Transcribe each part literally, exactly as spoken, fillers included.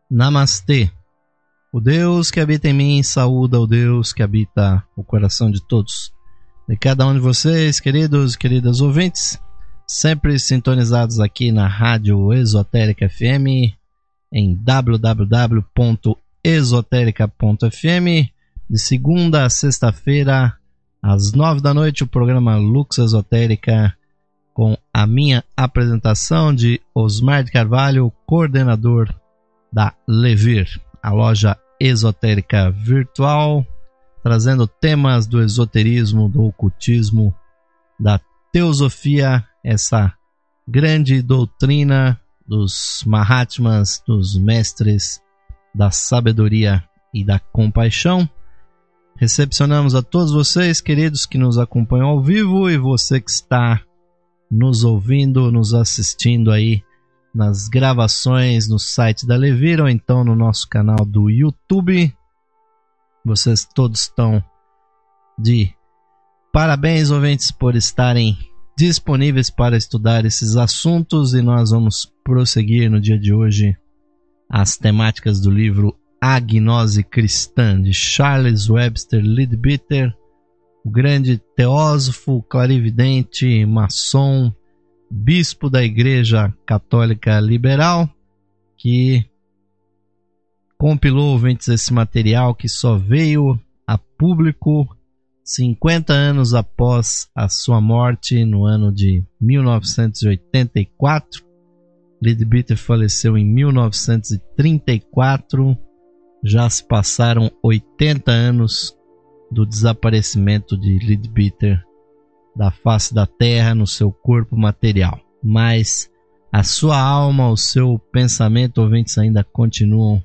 Namastê. O Deus que habita em mim saúda o Deus que habita o coração de todos. De cada um de vocês, queridos e queridas ouvintes, sempre sintonizados aqui na Rádio Esotérica F M, em w w w ponto esotérica ponto f m, de segunda a sexta-feira, às nove da noite, o programa Lux Esotérica, com a minha apresentação de Osmar de Carvalho, coordenador da Levir, a loja esotérica virtual, trazendo temas do esoterismo, do ocultismo, da teosofia, essa grande doutrina dos Mahatmas, dos mestres da sabedoria e da compaixão. Recepcionamos a todos vocês, queridos, que nos acompanham ao vivo, e você que está nos ouvindo, nos assistindo aí nas gravações no site da Levir ou então no nosso canal do YouTube. Vocês todos estão de parabéns, ouvintes, por estarem disponíveis para estudar esses assuntos, e nós vamos prosseguir no dia de hoje as temáticas do livro A Gnose Cristã, de Charles Webster Leadbeater, o grande teósofo, clarividente, maçom, bispo da Igreja Católica Liberal, que compilou, ouvintes, esse material que só veio a público cinquenta anos após a sua morte, no ano de mil novecentos e oitenta e quatro. Leadbeater faleceu em mil novecentos e trinta e quatro. Já se passaram oitenta anos do desaparecimento de Leadbeater da face da terra no seu corpo material. Mas a sua alma, o seu pensamento, ouvintes, ainda continuam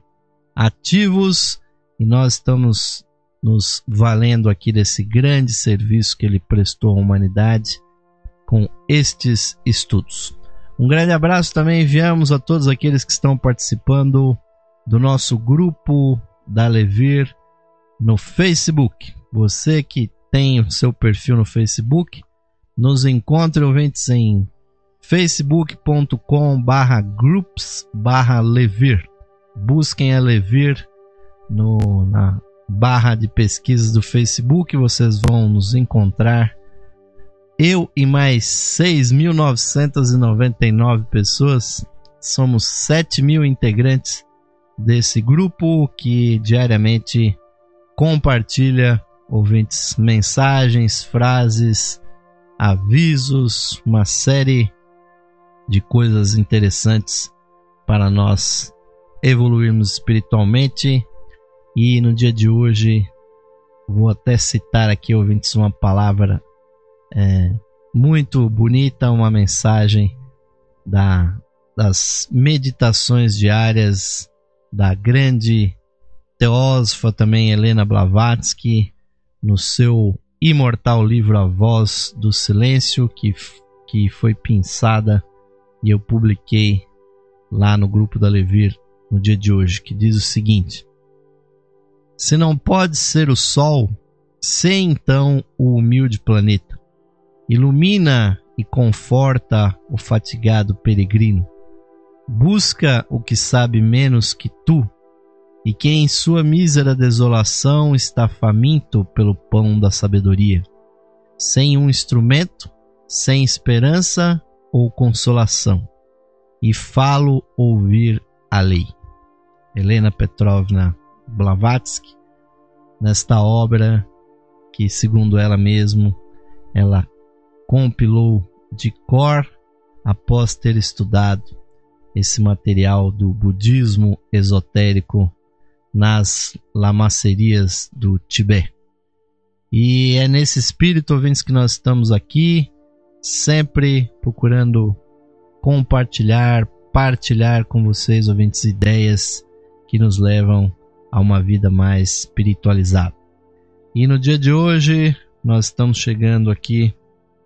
ativos, e nós estamos nos valendo aqui desse grande serviço que ele prestou à humanidade com estes estudos. Um grande abraço também enviamos a todos aqueles que estão participando do nosso grupo da Levir no Facebook. Você que tem o seu perfil no Facebook, nos encontre, ouvintes, em facebook ponto com barra groups barra Levir. Busquem a Levir no, na barra de pesquisas do Facebook, vocês vão nos encontrar. Eu e mais seis mil novecentas e noventa e nove pessoas, somos sete mil integrantes desse grupo que diariamente compartilha, ouvintes, mensagens, frases, avisos, uma série de coisas interessantes para nós evoluirmos espiritualmente. E no dia de hoje vou até citar aqui, ouvintes, uma palavra é, muito bonita, uma mensagem da, das meditações diárias da grande teósofa também Helena Blavatsky, no seu imortal livro A Voz do Silêncio, que, que foi pinçada e eu publiquei lá no grupo da Levir no dia de hoje, que diz o seguinte: se não pode ser o Sol, sê então o humilde planeta. Ilumina e conforta o fatigado peregrino. Busca o que sabe menos que tu, e que em sua mísera desolação está faminto pelo pão da sabedoria, sem um instrumento, sem esperança ou consolação, e falo ouvir a lei. Helena Petrovna Blavatsky, nesta obra que, segundo ela mesma, ela compilou de cor após ter estudado esse material do budismo esotérico nas lamacerias do Tibete. E é nesse espírito, ouvintes, que nós estamos aqui, sempre procurando compartilhar, partilhar com vocês, ouvintes, ideias que nos levam a uma vida mais espiritualizada. E no dia de hoje nós estamos chegando aqui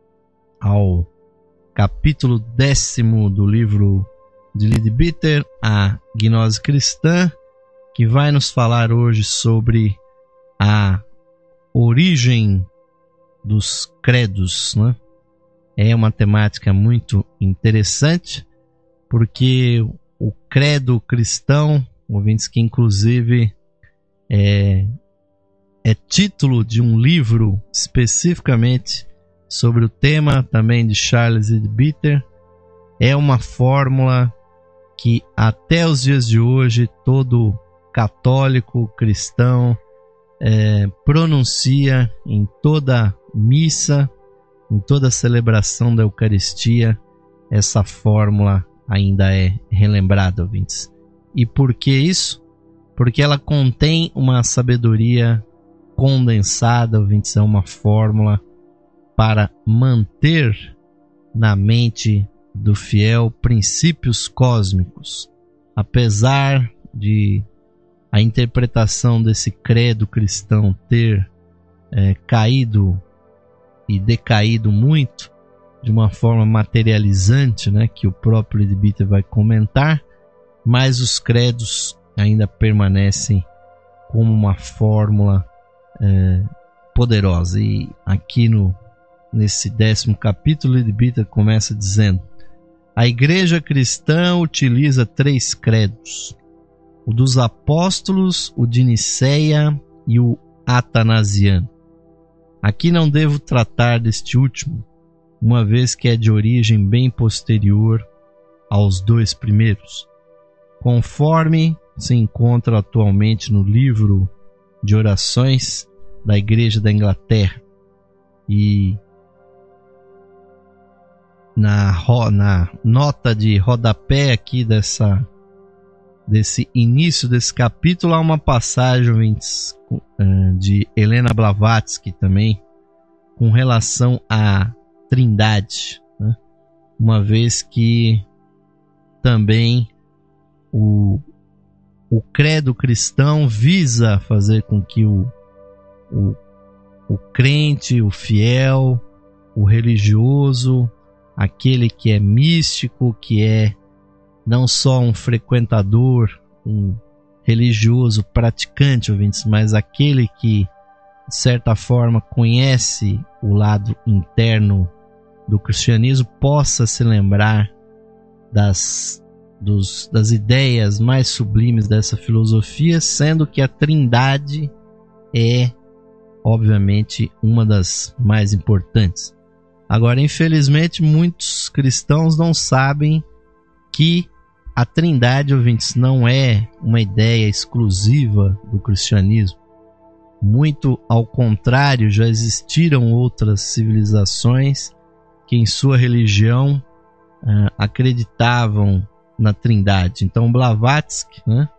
ao capítulo décimo do livro de Leadbeater, A Gnose Cristã, que vai nos falar hoje sobre a origem dos credos, né? É uma temática muito interessante, porque o credo cristão ouvintes, que inclusive é, é título de um livro especificamente sobre o tema, também de Charles Leadbeater. É uma fórmula que até os dias de hoje todo católico, cristão, é, pronuncia em toda missa, em toda celebração da Eucaristia. Essa fórmula ainda é relembrada, ouvintes. E por que isso? Porque ela contém uma sabedoria condensada, ouvintes, é uma fórmula para manter na mente do fiel princípios cósmicos. Apesar de a interpretação desse credo cristão ter é, caído e decaído muito, de uma forma materializante, né, que o próprio Leadbeater vai comentar, mas os credos ainda permanecem como uma fórmula é, poderosa. E aqui no, nesse décimo capítulo, Leadbeater começa dizendo: a igreja cristã utiliza três credos: o dos apóstolos, o de Niceia e o atanasiano. Aqui não devo tratar deste último, uma vez que é de origem bem posterior aos dois primeiros, conforme se encontra atualmente no livro de orações da Igreja da Inglaterra e na, na nota de rodapé aqui dessa, desse início desse capítulo há uma passagem de Helena Blavatsky também com relação à Trindade, né? Uma vez que também o, o credo cristão visa fazer com que o, o, o crente, o fiel, o religioso, aquele que é místico, que é não só um frequentador, um religioso praticante, ouvintes, mas aquele que de certa forma conhece o lado interno do cristianismo, possa se lembrar das, dos, das ideias mais sublimes dessa filosofia, sendo que a Trindade é, obviamente, uma das mais importantes. Agora, infelizmente, muitos cristãos não sabem que a Trindade, ouvintes, não é uma ideia exclusiva do cristianismo. Muito ao contrário, já existiram outras civilizações que em sua religião uh, acreditavam na Trindade. Então Blavatsky, né,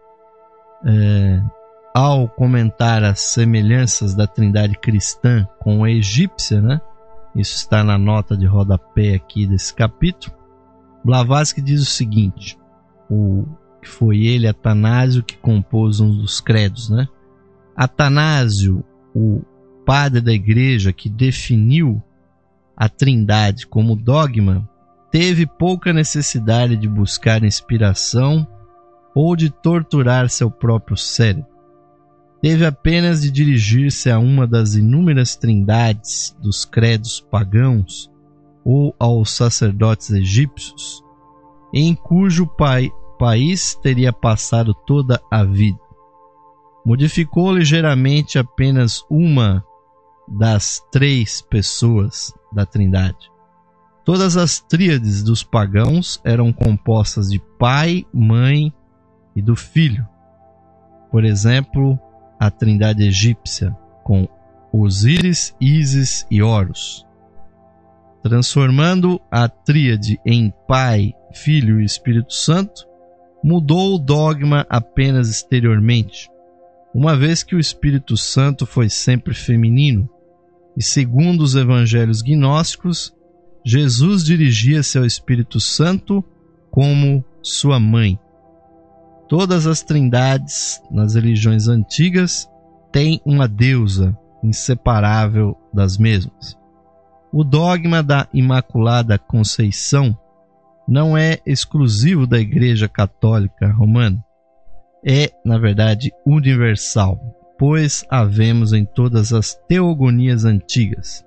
uh, ao comentar as semelhanças da Trindade cristã com a egípcia, né, isso está na nota de rodapé aqui desse capítulo, Blavatsky diz o seguinte: o, que foi ele, Atanásio, que compôs um dos credos, né? Atanásio, o padre da igreja que definiu a Trindade como dogma, teve pouca necessidade de buscar inspiração ou de torturar seu próprio cérebro. Teve apenas de dirigir-se a uma das inúmeras trindades dos credos pagãos ou aos sacerdotes egípcios, em cujo pai, país teria passado toda a vida. Modificou ligeiramente apenas uma das três pessoas da Trindade. Todas as tríades dos pagãos eram compostas de pai, mãe e do filho. Por exemplo, a Trindade egípcia, com Osíris, Ísis e Horus. Transformando a tríade em Pai, Filho e Espírito Santo, mudou o dogma apenas exteriormente, uma vez que o Espírito Santo foi sempre feminino, e segundo os evangelhos gnósticos, Jesus dirigia-se ao Espírito Santo como sua mãe. Todas as trindades nas religiões antigas têm uma deusa inseparável das mesmas. O dogma da Imaculada Conceição não é exclusivo da Igreja Católica Romana. É, na verdade, universal, pois a vemos em todas as teogonias antigas.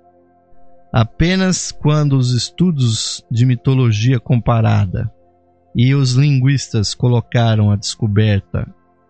Apenas quando os estudos de mitologia comparada e os linguistas colocaram à descoberta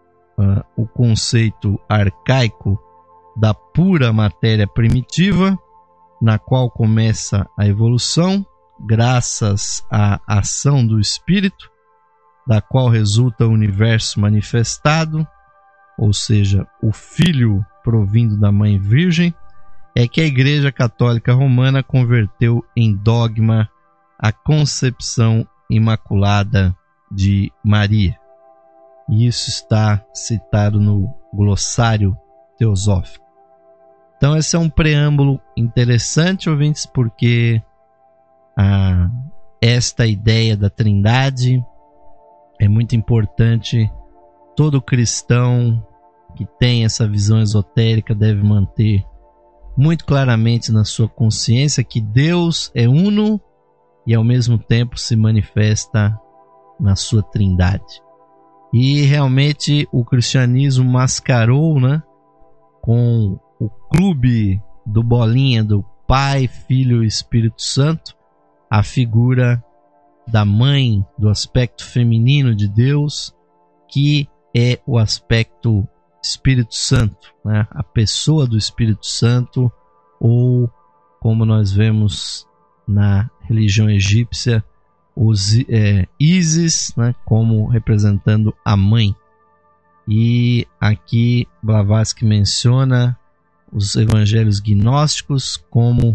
uh, o conceito arcaico da pura matéria primitiva, na qual começa a evolução, graças à ação do Espírito, da qual resulta o universo manifestado, ou seja, o Filho provindo da Mãe Virgem, é que a Igreja Católica Romana converteu em dogma a concepção imaculada de Maria. E isso está citado no glossário teosófico. Então esse é um preâmbulo interessante, ouvintes, porque ah, esta ideia da Trindade é muito importante. Todo cristão que tem essa visão esotérica deve manter muito claramente na sua consciência que Deus é uno e ao mesmo tempo se manifesta na sua Trindade. E realmente o cristianismo mascarou, né, com o clube do Bolinha do Pai, Filho e Espírito Santo, a figura da mãe, do aspecto feminino de Deus, que é o aspecto Espírito Santo, né? A pessoa do Espírito Santo, ou como nós vemos na religião egípcia, os é, Ísis, né? Como representando a mãe. E aqui Blavatsky menciona os evangelhos gnósticos como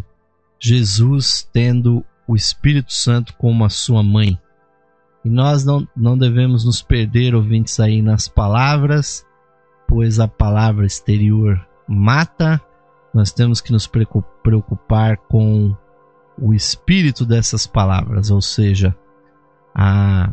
Jesus tendo o Espírito Santo como a sua mãe. E nós não, não devemos nos perder, ouvintes, aí nas palavras, pois a palavra exterior mata. Nós temos que nos preocupar com o espírito dessas palavras, ou seja, a,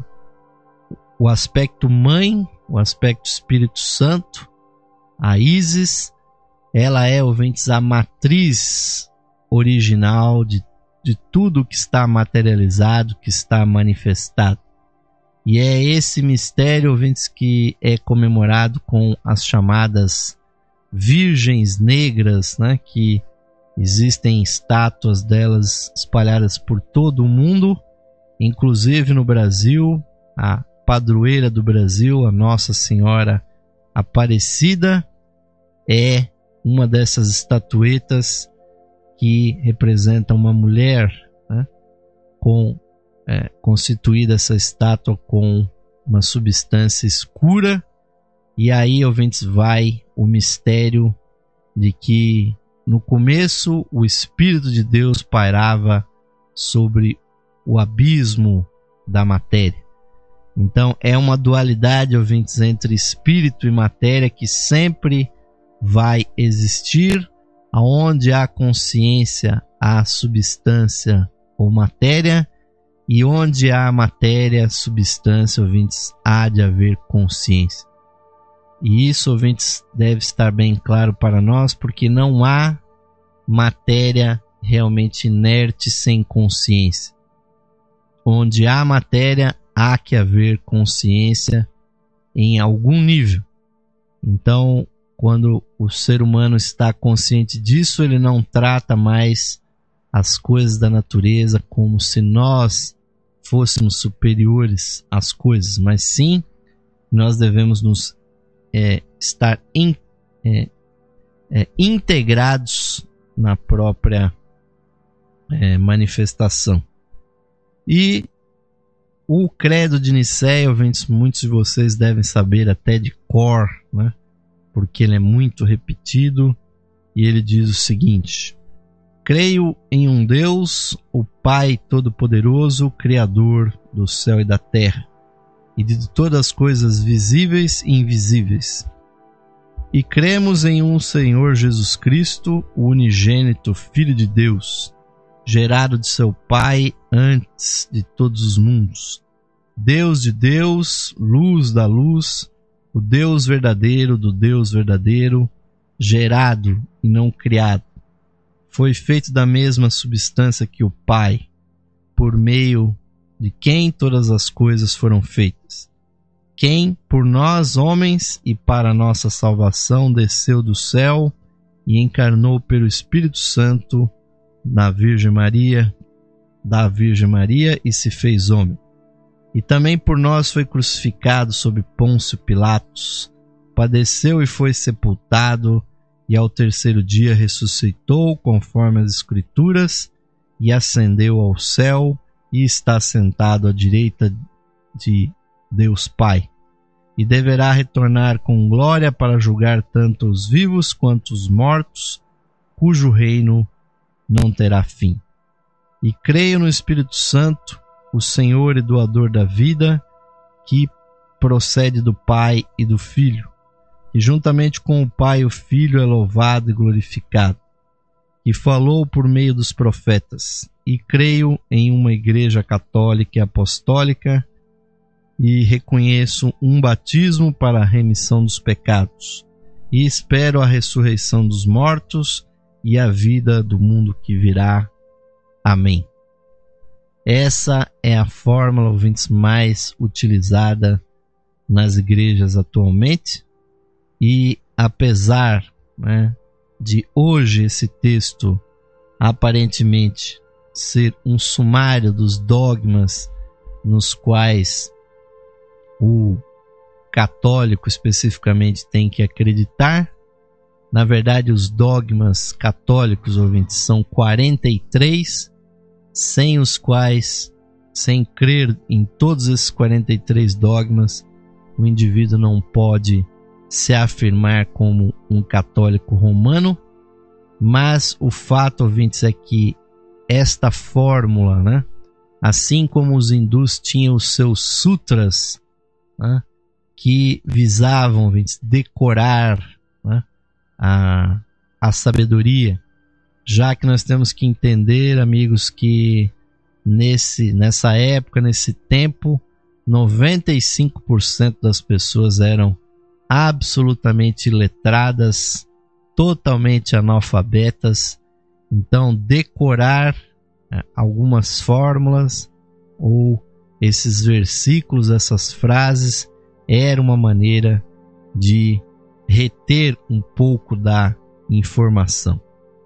o aspecto mãe, o aspecto Espírito Santo, a Ísis, ela é, ouvintes, a matriz original de, de tudo que está materializado, que está manifestado. E é esse mistério, ouvintes, que é comemorado com as chamadas Virgens Negras, né? Que existem estátuas delas espalhadas por todo o mundo, inclusive no Brasil. A padroeira do Brasil, a Nossa Senhora Aparecida, é uma dessas estatuetas que representa uma mulher, né? com É, constituída essa estátua com uma substância escura, e aí, ouvintes, vai o mistério de que no começo o Espírito de Deus pairava sobre o abismo da matéria. Então é uma dualidade, ouvintes, entre espírito e matéria que sempre vai existir. Aonde há consciência, há substância ou matéria, e onde há matéria, substância, ouvintes, há de haver consciência. E isso, ouvintes, deve estar bem claro para nós, porque não há matéria realmente inerte sem consciência. Onde há matéria, há que haver consciência em algum nível. Então, quando o ser humano está consciente disso, ele não trata mais as coisas da natureza como se nós fôssemos superiores às coisas, mas sim nós devemos nos é, estar in, é, é, integrados na própria é, manifestação. E o credo de Nicéia, muitos de vocês devem saber até de cor, né? Porque ele é muito repetido, e ele diz o seguinte: creio em um Deus, o Pai Todo-Poderoso, Criador do céu e da terra, e de todas as coisas visíveis e invisíveis. E cremos em um Senhor Jesus Cristo, o unigênito Filho de Deus, gerado de seu Pai antes de todos os mundos. Deus de Deus, luz da luz, o Deus verdadeiro do Deus verdadeiro, gerado e não criado. Foi feito da mesma substância que o Pai, por meio de quem todas as coisas foram feitas. Quem, por nós homens e para nossa salvação, desceu do céu e encarnou pelo Espírito Santo na Virgem Maria, da Virgem Maria, e se fez homem. E também por nós foi crucificado sob Pôncio Pilatos, padeceu e foi sepultado, e ao terceiro dia ressuscitou, conforme as Escrituras, e ascendeu ao céu, e está sentado à direita de Deus Pai. E deverá retornar com glória para julgar tanto os vivos quanto os mortos, cujo reino não terá fim. E creio no Espírito Santo, o Senhor e doador da vida, que procede do Pai e do Filho, e juntamente com o Pai o Filho é louvado e glorificado, e falou por meio dos profetas. E creio em uma igreja católica e apostólica, e reconheço um batismo para a remissão dos pecados, e espero a ressurreição dos mortos e a vida do mundo que virá. Amém. Essa é a fórmula, ouvintes, mais utilizada nas igrejas atualmente, e apesar, né, de hoje esse texto aparentemente ser um sumário dos dogmas nos quais o católico especificamente tem que acreditar, na verdade os dogmas católicos, ouvintes, são quarenta e três, sem os quais, sem crer em todos esses quarenta e três dogmas, o indivíduo não pode se afirmar como um católico romano. Mas o fato, ouvintes, é que esta fórmula, né, assim como os hindus tinham os seus sutras, né, que visavam, ouvintes, decorar, né, a, a sabedoria, já que nós temos que entender, amigos, que nesse, nessa época, nesse tempo, noventa e cinco por cento das pessoas eram absolutamente iletradas, totalmente analfabetas. Então, decorar né, algumas fórmulas ou esses versículos, essas frases, era uma maneira de reter um pouco da informação.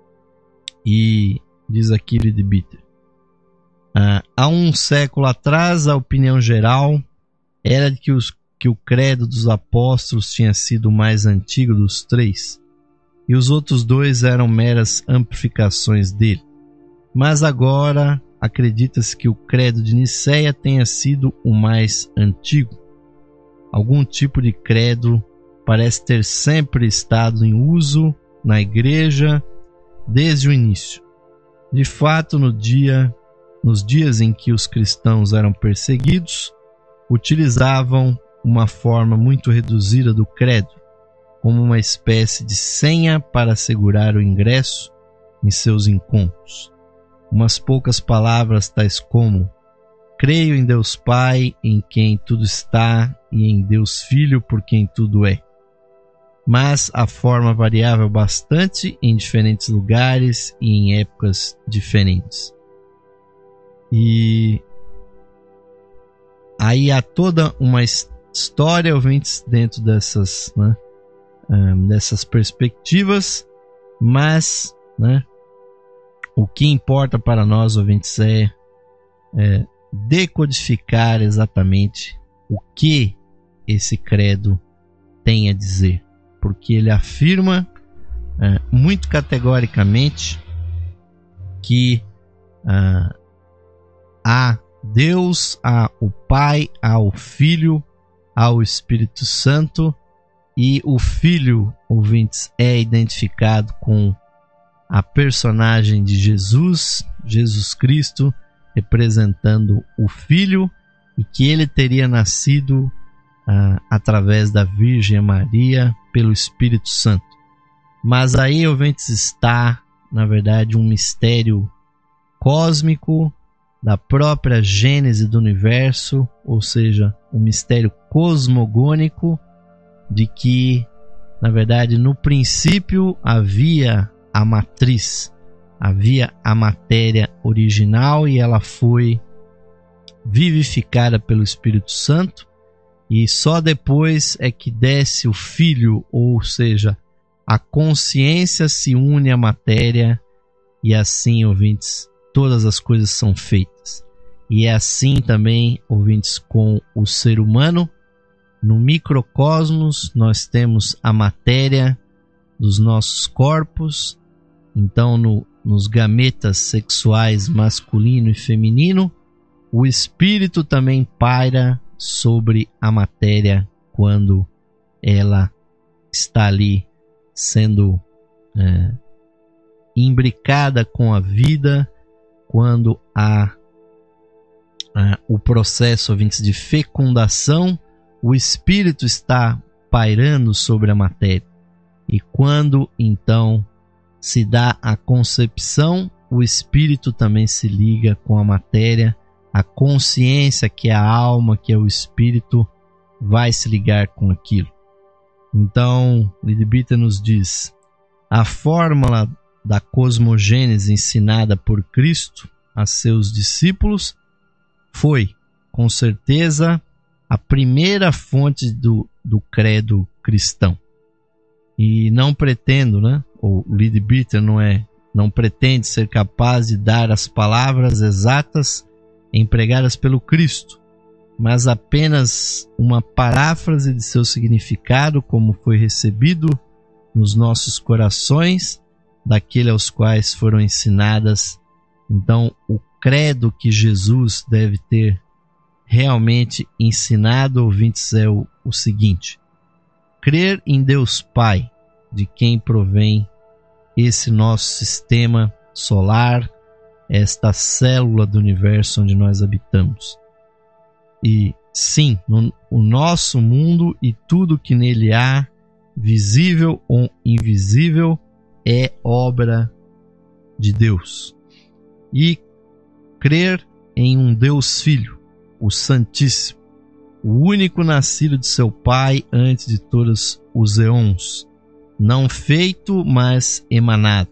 E diz aqui Leadbeater, ah, há um século atrás a opinião geral era de que, os, que o credo dos apóstolos tinha sido o mais antigo dos três, e os outros dois eram meras amplificações dele. Mas agora acredita-se que o credo de Nicéia tenha sido o mais antigo. Algum tipo de credo parece ter sempre estado em uso na igreja desde o início. De fato, no dia, nos dias em que os cristãos eram perseguidos, utilizavam uma forma muito reduzida do credo, como uma espécie de senha para assegurar o ingresso em seus encontros. Umas poucas palavras tais como: creio em Deus Pai, em quem tudo está, e em Deus Filho, por quem tudo é. Mas a forma variava bastante em diferentes lugares e em épocas diferentes. E aí há toda uma história, ouvintes, dentro dessas, né, um, dessas perspectivas, mas, né, o que importa para nós, ouvintes, é, é decodificar exatamente o que esse credo tem a dizer, porque ele afirma é, muito categoricamente que ah, há Deus, há o Pai, há o Filho, há o Espírito Santo, e o Filho, ouvintes, é identificado com a personagem de Jesus, Jesus Cristo, representando o Filho, e que ele teria nascido ah, através da Virgem Maria pelo Espírito Santo. Mas aí, ouvintes, está, na verdade, um mistério cósmico da própria gênese do universo, ou seja, um mistério cosmogônico de que, na verdade, no princípio havia a matriz, havia a matéria original e ela foi vivificada pelo Espírito Santo, e só depois é que desce o Filho, ou seja, a consciência se une à matéria, e assim, ouvintes, todas as coisas são feitas. E é assim também, ouvintes, com o ser humano, No microcosmos, nós temos a matéria dos nossos corpos. Então, no, nos gametas sexuais masculino e feminino, o espírito também paira sobre a matéria quando ela está ali sendo é, imbricada com a vida, quando há, há o processo ouvintes, de fecundação, o espírito está pairando sobre a matéria. E quando então se dá a concepção, o espírito também se liga com a matéria, a consciência, que é a alma, que é o espírito, vai se ligar com aquilo. Então, Leadbeater nos diz: a fórmula da cosmogênese ensinada por Cristo a seus discípulos foi, com certeza, a primeira fonte do, do credo cristão. E não pretendo, né? O Leadbeater não é, não pretende ser capaz de dar as palavras exatas empregadas pelo Cristo, mas apenas uma paráfrase de seu significado, como foi recebido nos nossos corações, daquele aos quais foram ensinadas. Então, o credo que Jesus deve ter realmente ensinado, ouvintes, é o, o seguinte: crer em Deus Pai, de quem provém esse nosso sistema solar, esta célula do universo onde nós habitamos. E sim, no, o nosso mundo e tudo que nele há, visível ou invisível, é obra de Deus. E crer em um Deus Filho, o Santíssimo, o único nascido de seu Pai antes de todos os eons, não feito, mas emanado.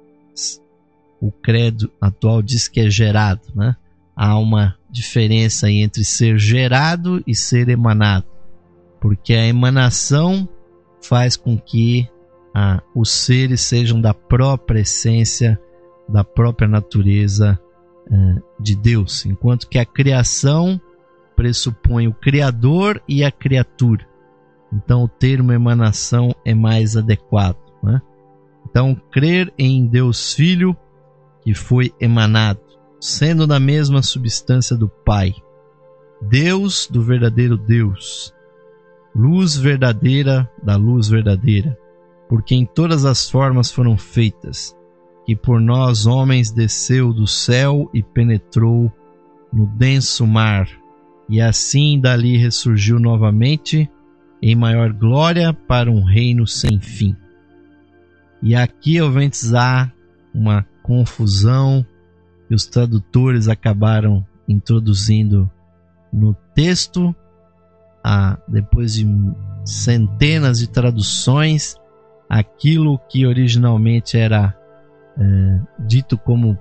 O credo atual diz que é gerado, né? Há uma diferença aí entre ser gerado e ser emanado, porque a emanação faz com que ah, os seres sejam da própria essência, da própria natureza ah, de Deus, enquanto que a criação pressupõe o Criador e a criatura. Então o termo emanação é mais adequado, né? Então, crer em Deus Filho, que foi emanado, sendo da mesma substância do Pai, Deus do verdadeiro Deus, luz verdadeira da luz verdadeira, por quem todas as formas foram feitas, que por nós homens desceu do céu e penetrou no denso mar, e assim dali ressurgiu novamente em maior glória para um reino sem fim. E aqui, ouvintes, há uma confusão que os tradutores acabaram introduzindo no texto. Ah, depois de centenas de traduções, aquilo que originalmente era é, dito como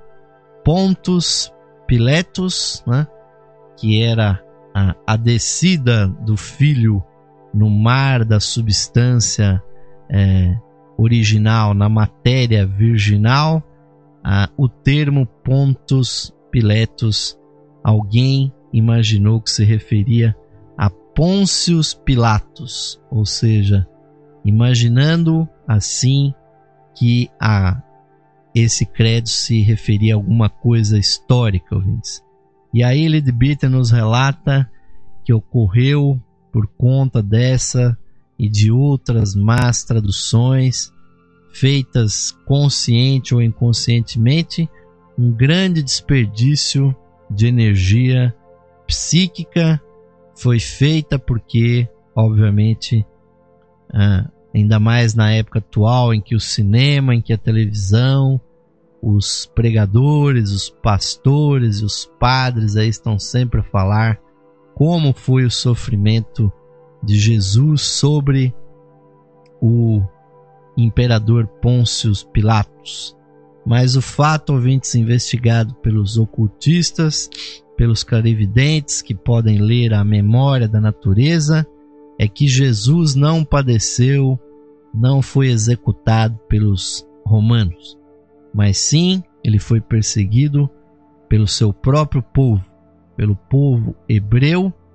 Pontus Pilatus, né, que era a, a descida do Filho no mar da substância é, original, na matéria virginal, ah, o termo Pontus Pilatus, alguém imaginou que se referia a Pôncius Pilatos, ou seja, imaginando assim que a, esse credo se referia a alguma coisa histórica, ouvintes. E aí Leadbeater nos relata que ocorreu por conta dessa e de outras más traduções, feitas consciente ou inconscientemente, um grande desperdício de energia psíquica foi feita porque, obviamente, ah, ainda mais na época atual em que o cinema, em que a televisão, os pregadores, os pastores e os padres aí estão sempre a falar como foi o sofrimento de Jesus sobre o imperador Pôncio Pilatos. Mas o fato, ouvintes, investigado pelos ocultistas, pelos clarividentes que podem ler a memória da natureza, é que Jesus não padeceu, não foi executado pelos romanos, mas sim ele foi perseguido pelo seu próprio povo, pelo povo hebreu,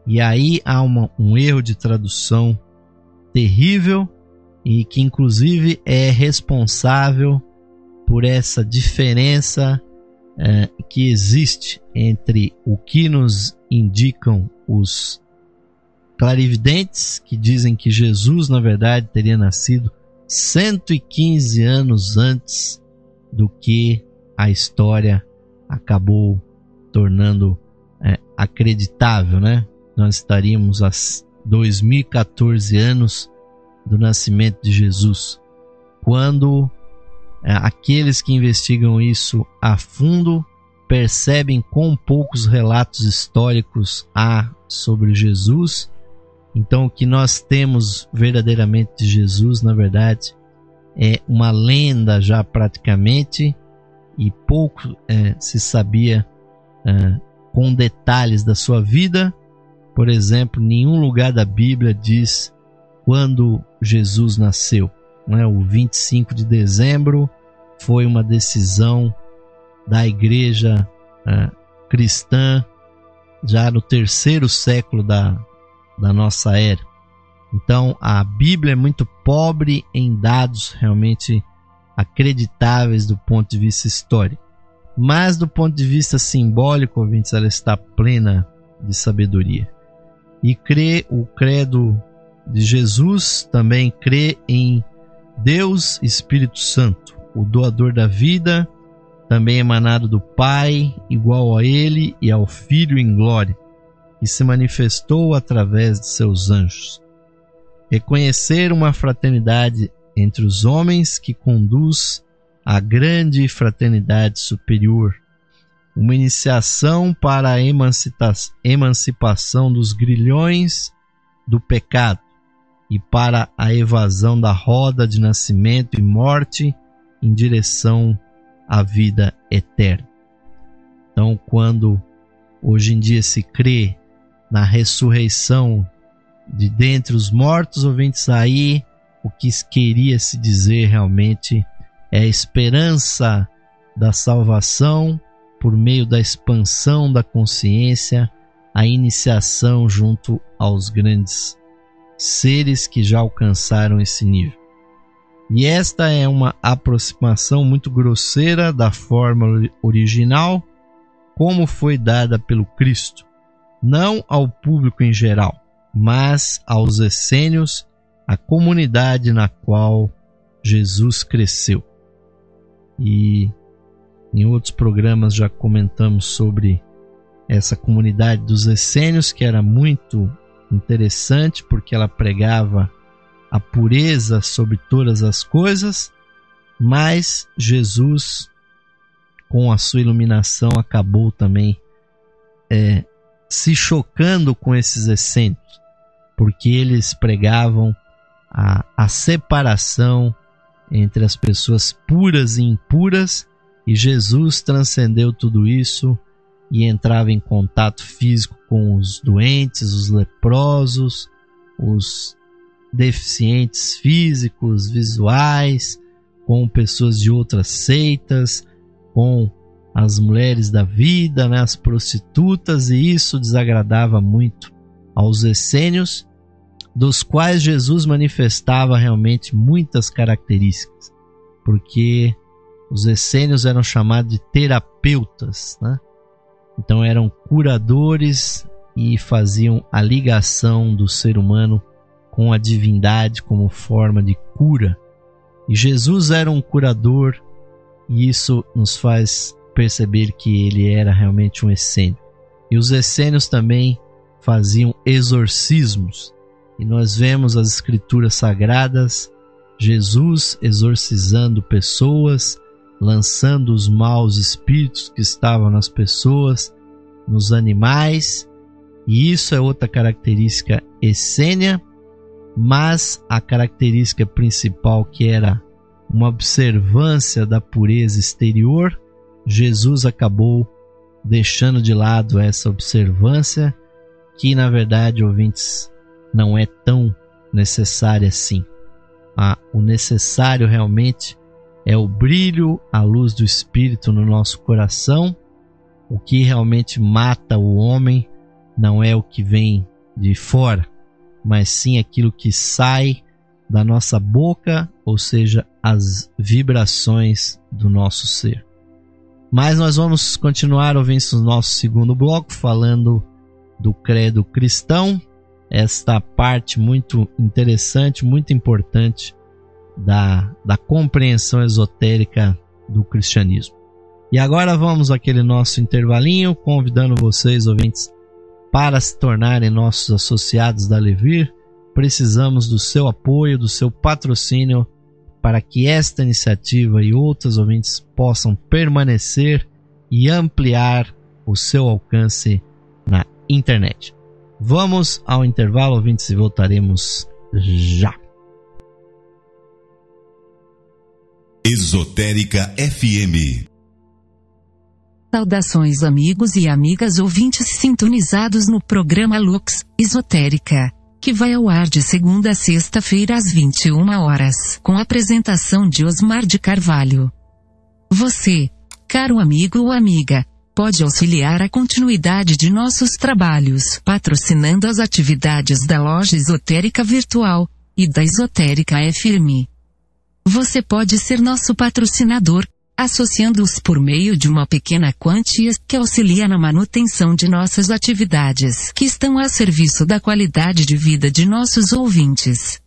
E aí há uma, um erro de tradução terrível e que inclusive é responsável por essa diferença é, que existe entre o que nos indicam os clarividentes, que dizem que Jesus na verdade teria nascido cento e quinze anos antes do que a história acabou tornando é, acreditável, né? Nós estaríamos há dois mil e quatorze anos do nascimento de Jesus, quando é, aqueles que investigam isso a fundo percebem quão poucos relatos históricos há sobre Jesus. Então o que nós temos verdadeiramente de Jesus, na verdade, é uma lenda já praticamente, e pouco é, se sabia é, com detalhes da sua vida. Por exemplo, nenhum lugar da Bíblia diz quando Jesus nasceu. Não é? O vinte e cinco de dezembro foi uma decisão da igreja é, cristã já no terceiro século da, da nossa era. Então a Bíblia é muito pobre em dados realmente acreditáveis do ponto de vista histórico, mas do ponto de vista simbólico, ouvintes, ela está plena de sabedoria. E crê, o credo de Jesus também crê em Deus Espírito Santo, o doador da vida, também emanado do Pai, igual a Ele e ao Filho em glória, que se manifestou através de seus anjos. Reconhecer uma fraternidade entre os homens que conduz à grande fraternidade superior, uma iniciação para a emancipação dos grilhões do pecado e para a evasão da roda de nascimento e morte em direção à vida eterna. Então, quando hoje em dia se crê na ressurreição de dentre os mortos, ouvintes, aí o que queria se dizer realmente é a esperança da salvação por meio da expansão da consciência, a iniciação junto aos grandes seres que já alcançaram esse nível. E esta é uma aproximação muito grosseira da forma original, como foi dada pelo Cristo, não ao público em geral, mas aos essênios, a comunidade na qual Jesus cresceu. E em outros programas já comentamos sobre essa comunidade dos essênios, que era muito interessante porque ela pregava a pureza sobre todas as coisas, mas Jesus, com a sua iluminação, acabou também é, se chocando com esses essênios, porque eles pregavam a, a separação entre as pessoas puras e impuras, e Jesus transcendeu tudo isso e entrava em contato físico com os doentes, os leprosos, os deficientes físicos, visuais, com pessoas de outras seitas, com as mulheres da vida, né, as prostitutas, e isso desagradava muito aos essênios, dos quais Jesus manifestava realmente muitas características, porque os essênios eram chamados de terapeutas, né? Então eram curadores e faziam a ligação do ser humano com a divindade como forma de cura. E Jesus era um curador, e isso nos faz perceber que ele era realmente um essênio. E os essênios também faziam exorcismos. E nós vemos as escrituras sagradas, Jesus exorcizando pessoas, lançando os maus espíritos que estavam nas pessoas, nos animais, e isso é outra característica essênia, mas a característica principal, que era uma observância da pureza exterior, Jesus acabou deixando de lado essa observância, que na verdade, ouvintes, não é tão necessária assim. Ah, o necessário realmente é o brilho, a luz do Espírito no nosso coração. O que realmente mata o homem não é o que vem de fora, mas sim aquilo que sai da nossa boca, ou seja, as vibrações do nosso ser. Mas nós vamos continuar ouvindo o nosso segundo bloco, falando do credo cristão, esta parte muito interessante, muito importante da, da compreensão esotérica do cristianismo. E agora vamos àquele nosso intervalinho, convidando vocês, ouvintes, para se tornarem nossos associados da Levir. Precisamos do seu apoio, do seu patrocínio, para que esta iniciativa e outras ouvintes possam permanecer e ampliar o seu alcance na internet. Vamos ao intervalo, ouvintes, e voltaremos já. Esotérica F M. Saudações, amigos e amigas ouvintes sintonizados no programa Lux Esotérica, que vai ao ar de segunda a sexta-feira às vinte e uma horas, com a apresentação de Osmar de Carvalho. Você, caro amigo ou amiga, pode auxiliar a continuidade de nossos trabalhos, patrocinando as atividades da Loja Esotérica Virtual e da Esotérica F M. Você pode ser nosso patrocinador, associando-os por meio de uma pequena quantia que auxilia na manutenção de nossas atividades, que estão a serviço da qualidade de vida de nossos ouvintes.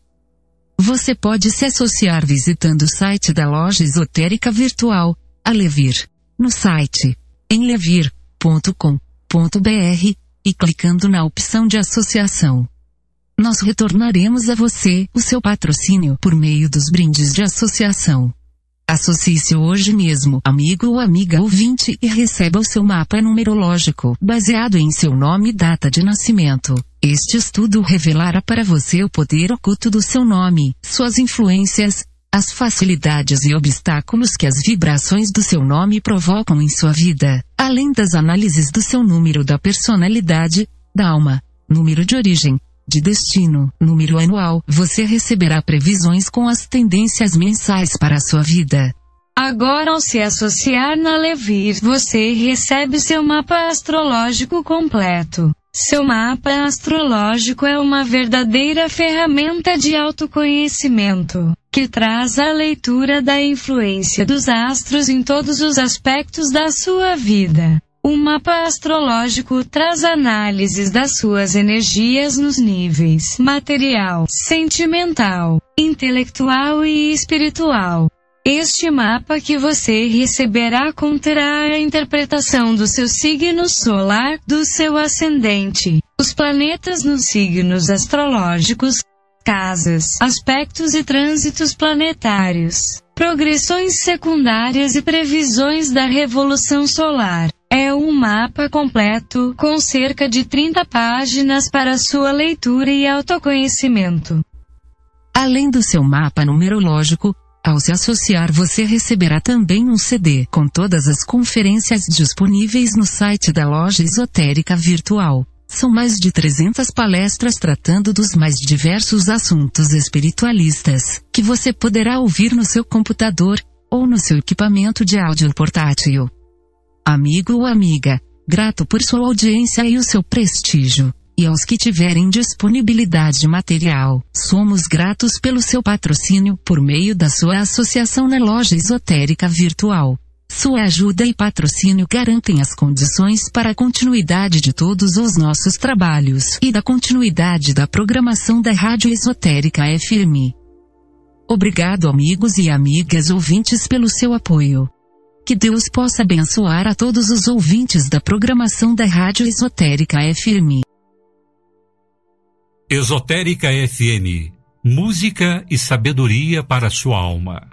Você pode se associar visitando o site da Loja Esotérica Virtual, a Levir, no site em levir ponto com ponto br e clicando na opção de associação. Nós retornaremos a você o seu patrocínio por meio dos brindes de associação. Associe-se hoje mesmo, amigo ou amiga ouvinte, e receba o seu mapa numerológico, baseado em seu nome e data de nascimento. Este estudo revelará para você o poder oculto do seu nome, suas influências, as facilidades e obstáculos que as vibrações do seu nome provocam em sua vida, além das análises do seu número da personalidade, da alma, número de origem, de destino, número anual. Você receberá previsões com as tendências mensais para a sua vida. Agora, ao se associar na Levir, você recebe seu mapa astrológico completo. Seu mapa astrológico é uma verdadeira ferramenta de autoconhecimento, que traz a leitura da influência dos astros em todos os aspectos da sua vida. O mapa astrológico traz análises das suas energias nos níveis material, sentimental, intelectual e espiritual. Este mapa que você receberá conterá a interpretação do seu signo solar, do seu ascendente, os planetas nos signos astrológicos, casas, aspectos e trânsitos planetários, progressões secundárias e previsões da revolução solar. É um mapa completo, com cerca de trinta páginas para sua leitura e autoconhecimento. Além do seu mapa numerológico, ao se associar você receberá também um C D com todas as conferências disponíveis no site da Loja Esotérica Virtual. São mais de trezentas palestras tratando dos mais diversos assuntos espiritualistas, que você poderá ouvir no seu computador, ou no seu equipamento de áudio portátil. Amigo ou amiga, grato por sua audiência e o seu prestígio. E aos que tiverem disponibilidade material, somos gratos pelo seu patrocínio por meio da sua associação na Loja Esotérica Virtual. Sua ajuda e patrocínio garantem as condições para a continuidade de todos os nossos trabalhos e da continuidade da programação da Rádio Esotérica F M. Obrigado, amigos e amigas ouvintes, pelo seu apoio. Que Deus possa abençoar a todos os ouvintes da programação da Rádio Esotérica F M. Esotérica F M. Música e sabedoria para a sua alma.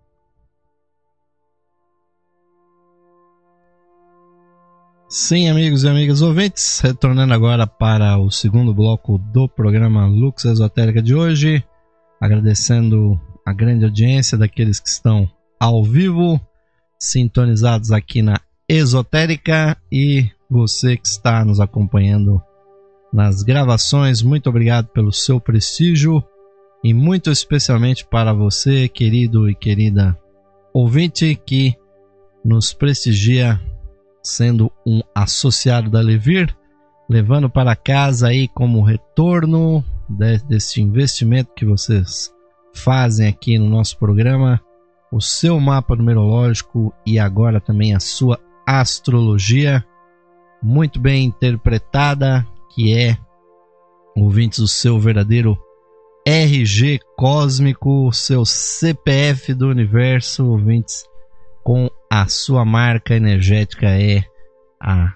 Sim, amigos e amigas ouvintes, retornando agora para o segundo bloco do programa Lux Esotérica de hoje, agradecendo a grande audiência daqueles que estão ao vivo, sintonizados aqui na Esotérica, e você que está nos acompanhando nas gravações. Muito obrigado pelo seu prestígio e muito especialmente para você, querido e querida ouvinte, que nos prestigia sendo um associado da Levir. levando para casa aí como retorno de, desse investimento que vocês fazem aqui no nosso programa, o seu mapa numerológico e agora também a sua astrologia muito bem interpretada, que é, ouvintes, o seu verdadeiro R G cósmico, o seu C P F do universo, ouvintes, com a sua marca energética é a,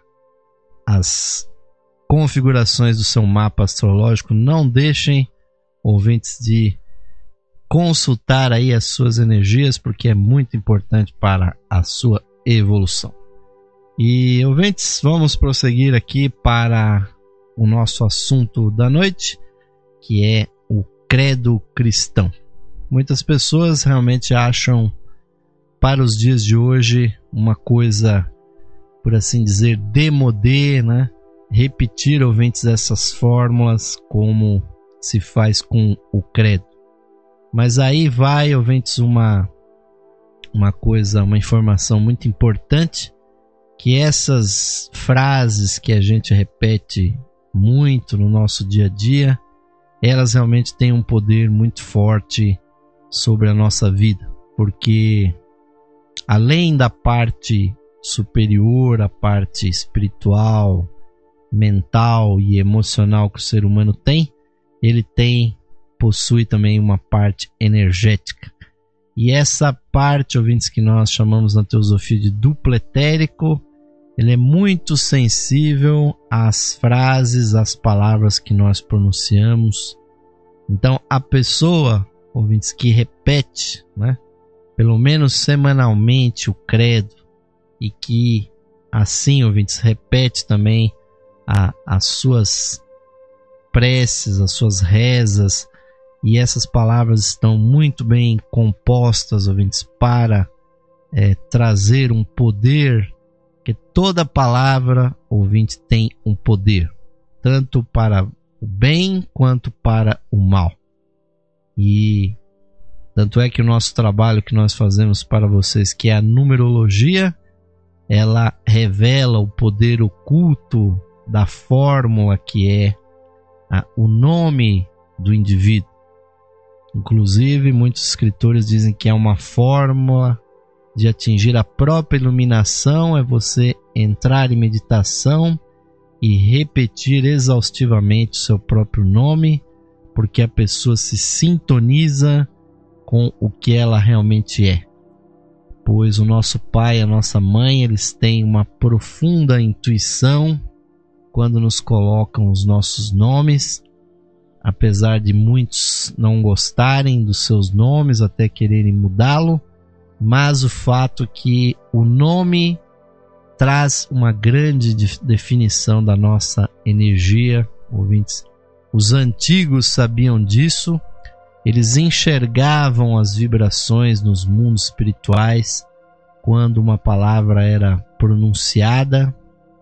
as configurações do seu mapa astrológico. Não deixem, ouvintes, de consultar aí as suas energias, porque é muito importante para a sua evolução. E, ouvintes, vamos prosseguir aqui para o nosso assunto da noite, que é o credo cristão. Muitas pessoas realmente acham, para os dias de hoje, uma coisa, por assim dizer, démodé, né? Repetir, ouvintes, essas fórmulas como se faz com o credo. Mas aí vai, ouvintes, uma, uma coisa, uma informação muito importante, que essas frases que a gente repete muito no nosso dia a dia, elas realmente têm um poder muito forte sobre a nossa vida, porque além da parte superior, a parte espiritual, mental e emocional que o ser humano tem, ele tem, possui também uma parte energética. E essa parte, ouvintes, que nós chamamos na teosofia de duplo etérico, ele é muito sensível às frases, às palavras que nós pronunciamos. Então, a pessoa, ouvintes, que repete, né, pelo menos semanalmente o credo, e que assim, ouvintes, repete também a, as suas preces, as suas rezas, e essas palavras estão muito bem compostas, ouvintes, para é, trazer um poder, que toda palavra, ouvinte, tem um poder, tanto para o bem quanto para o mal. E tanto é que o nosso trabalho que nós fazemos para vocês, que é a numerologia, ela revela o poder oculto da fórmula que é a, o nome do indivíduo. Inclusive, muitos escritores dizem que é uma fórmula de atingir a própria iluminação, é você entrar em meditação e repetir exaustivamente o seu próprio nome, porque a pessoa se sintoniza com o que ela realmente é. Pois o nosso pai e a nossa mãe, eles têm uma profunda intuição quando nos colocam os nossos nomes, apesar de muitos não gostarem dos seus nomes, até quererem mudá-lo, mas o fato é que o nome traz uma grande definição da nossa energia, ouvintes. Os antigos sabiam disso, eles enxergavam as vibrações nos mundos espirituais quando uma palavra era pronunciada,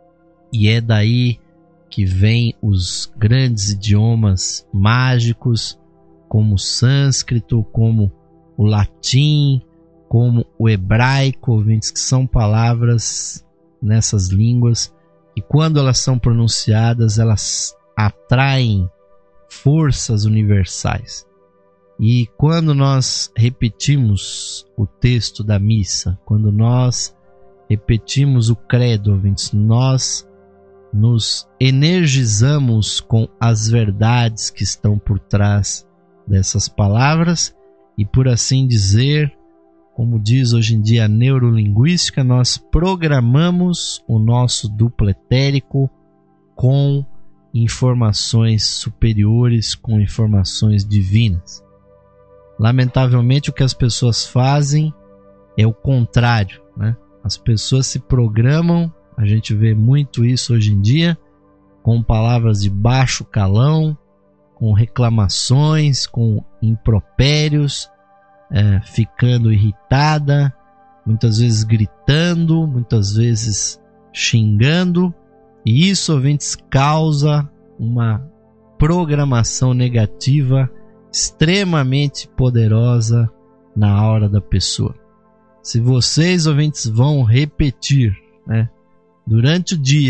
e é daí que vem os grandes idiomas mágicos, como o sânscrito, como o latim, como o hebraico, ouvintes, que são palavras nessas línguas, e quando elas são pronunciadas, elas atraem forças universais. E quando nós repetimos o texto da missa, quando nós repetimos o credo, ouvintes, nós nos energizamos com as verdades que estão por trás dessas palavras, e, por assim dizer, como diz hoje em dia a neurolinguística, nós programamos o nosso duplo etérico com informações superiores, com informações divinas. Lamentavelmente, o que as pessoas fazem é o contrário, né? As pessoas se programam, a gente vê muito isso hoje em dia, com palavras de baixo calão, com reclamações, com impropérios, é, ficando irritada, muitas vezes gritando, muitas vezes xingando, e isso, ouvintes, causa uma programação negativa extremamente poderosa na aura da pessoa. Se vocês, ouvintes, vão repetir, né, durante o dia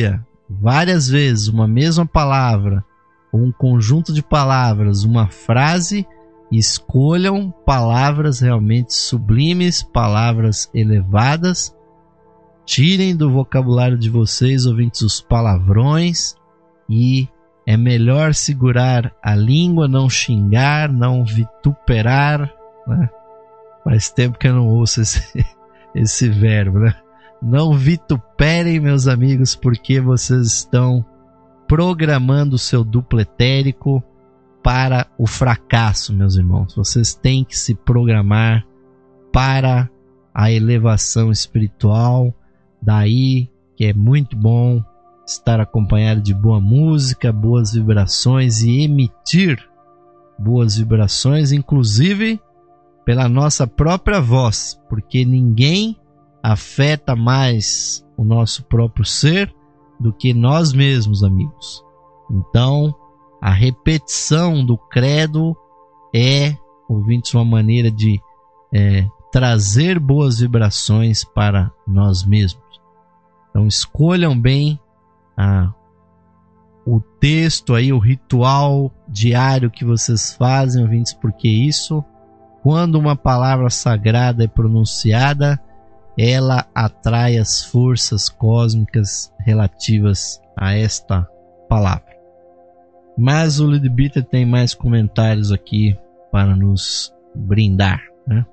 várias vezes uma mesma palavra, ou um conjunto de palavras, uma frase, escolham palavras realmente sublimes, palavras elevadas. Tirem do vocabulário de vocês, ouvintes, os palavrões, e é melhor segurar a língua, não xingar, não vituperar, né? Faz tempo que eu não ouço esse, esse verbo, né? Não vituperem, meus amigos, porque vocês estão programando o seu duplo etérico para o fracasso, meus irmãos. Vocês têm que se programar para a elevação espiritual. Daí que é muito bom estar acompanhado de boa música, boas vibrações e emitir boas vibrações, inclusive pela nossa própria voz, porque ninguém afeta mais o nosso próprio ser do que nós mesmos, amigos. Então, a repetição do credo é, ouvintes, uma maneira de é, trazer boas vibrações para nós mesmos. Então, escolham bem ah, o texto aí, o ritual diário que vocês fazem, ouvintes, porque isso, quando uma palavra sagrada é pronunciada, ela atrai as forças cósmicas relativas a esta palavra. Mas o Leadbeater tem mais comentários aqui para nos brindar, né?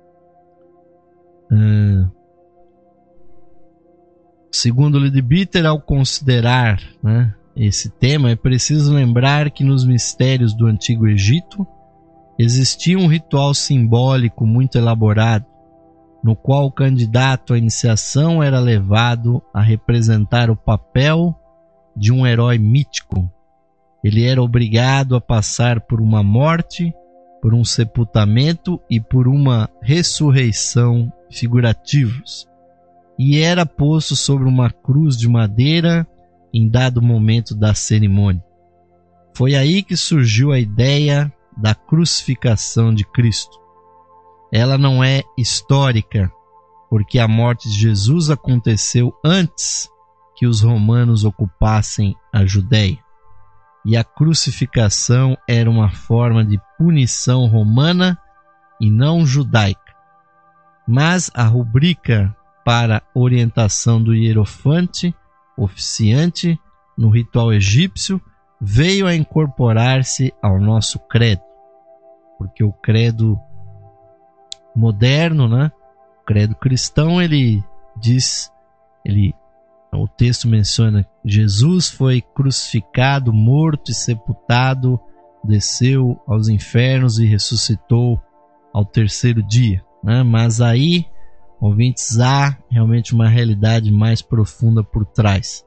Hum, segundo o Leadbeater, ao considerar, né, esse tema, é preciso lembrar que nos mistérios do Antigo Egito existia um ritual simbólico muito elaborado, no qual o candidato à iniciação era levado a representar o papel de um herói mítico. Ele era obrigado a passar por uma morte, por um sepultamento e por uma ressurreição figurativos, e era posto sobre uma cruz de madeira em dado momento da cerimônia. Foi aí que surgiu a ideia da crucificação de Cristo. Ela não é histórica, porque a morte de Jesus aconteceu antes que os romanos ocupassem a Judéia. E a crucificação era uma forma de punição romana e não judaica. Mas a rubrica para orientação do hierofante, oficiante, no ritual egípcio, veio a incorporar-se ao nosso credo. Porque o credo moderno, né? O credo cristão, ele diz, ele, o texto menciona, Jesus foi crucificado, morto e sepultado, desceu aos infernos e ressuscitou ao terceiro dia, né? Mas aí, ouvintes, há realmente uma realidade mais profunda por trás.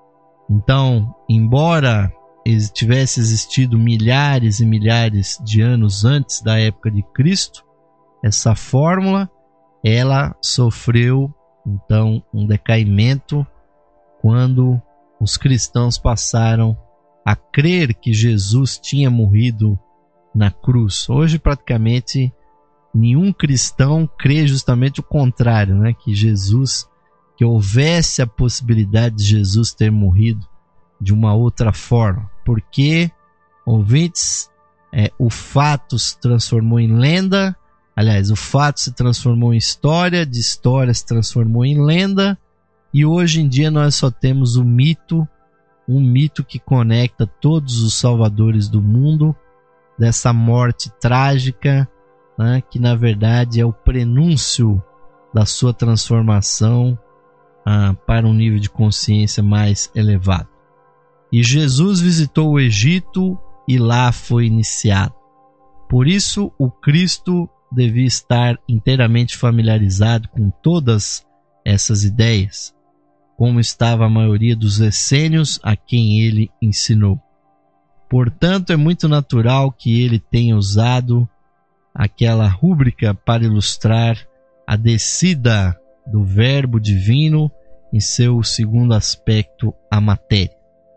Então, embora tivesse existido milhares e milhares de anos antes da época de Cristo, essa fórmula, ela sofreu então um decaimento quando os cristãos passaram a crer que Jesus tinha morrido na cruz. Hoje praticamente nenhum cristão crê justamente o contrário, né? Que Jesus, que houvesse a possibilidade de Jesus ter morrido de uma outra forma, porque, ouvintes, é, o fato se transformou em lenda. Aliás, o fato se transformou em história, de história se transformou em lenda, e hoje em dia nós só temos o mito, um mito que conecta todos os salvadores do mundo, dessa morte trágica, né, que na verdade é o prenúncio da sua transformação ah, para um nível de consciência mais elevado. E Jesus visitou o Egito e lá foi iniciado. Por isso, o Cristo devia estar inteiramente familiarizado com todas essas ideias, como estava a maioria dos essênios a quem ele ensinou. Portanto, é muito natural que ele tenha usado aquela rúbrica para ilustrar a descida do Verbo divino em seu segundo aspecto, a matéria.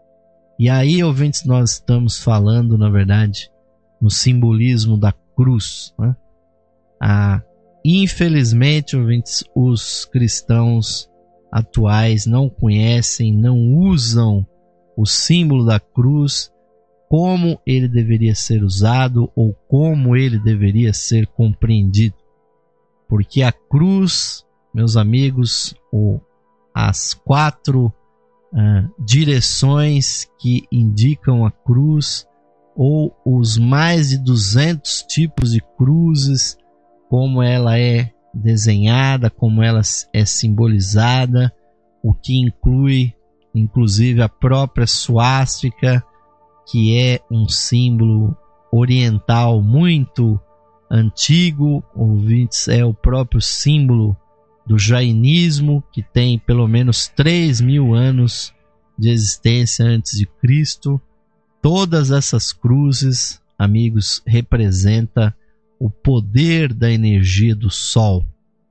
E aí, ouvintes, nós estamos falando, na verdade, no simbolismo da cruz, né? Ah, infelizmente, ouvintes, os cristãos atuais não conhecem, não usam o símbolo da cruz como ele deveria ser usado ou como ele deveria ser compreendido. Porque a cruz, meus amigos, ou as quatro uh, direções que indicam a cruz, ou os mais de duzentos tipos de cruzes, como ela é desenhada, como ela é simbolizada, o que inclui inclusive a própria suástica, que é um símbolo oriental muito antigo, ouvintes, é o próprio símbolo do jainismo, que tem pelo menos três mil anos de existência antes de Cristo. Todas essas cruzes, amigos, representam o poder da energia do Sol.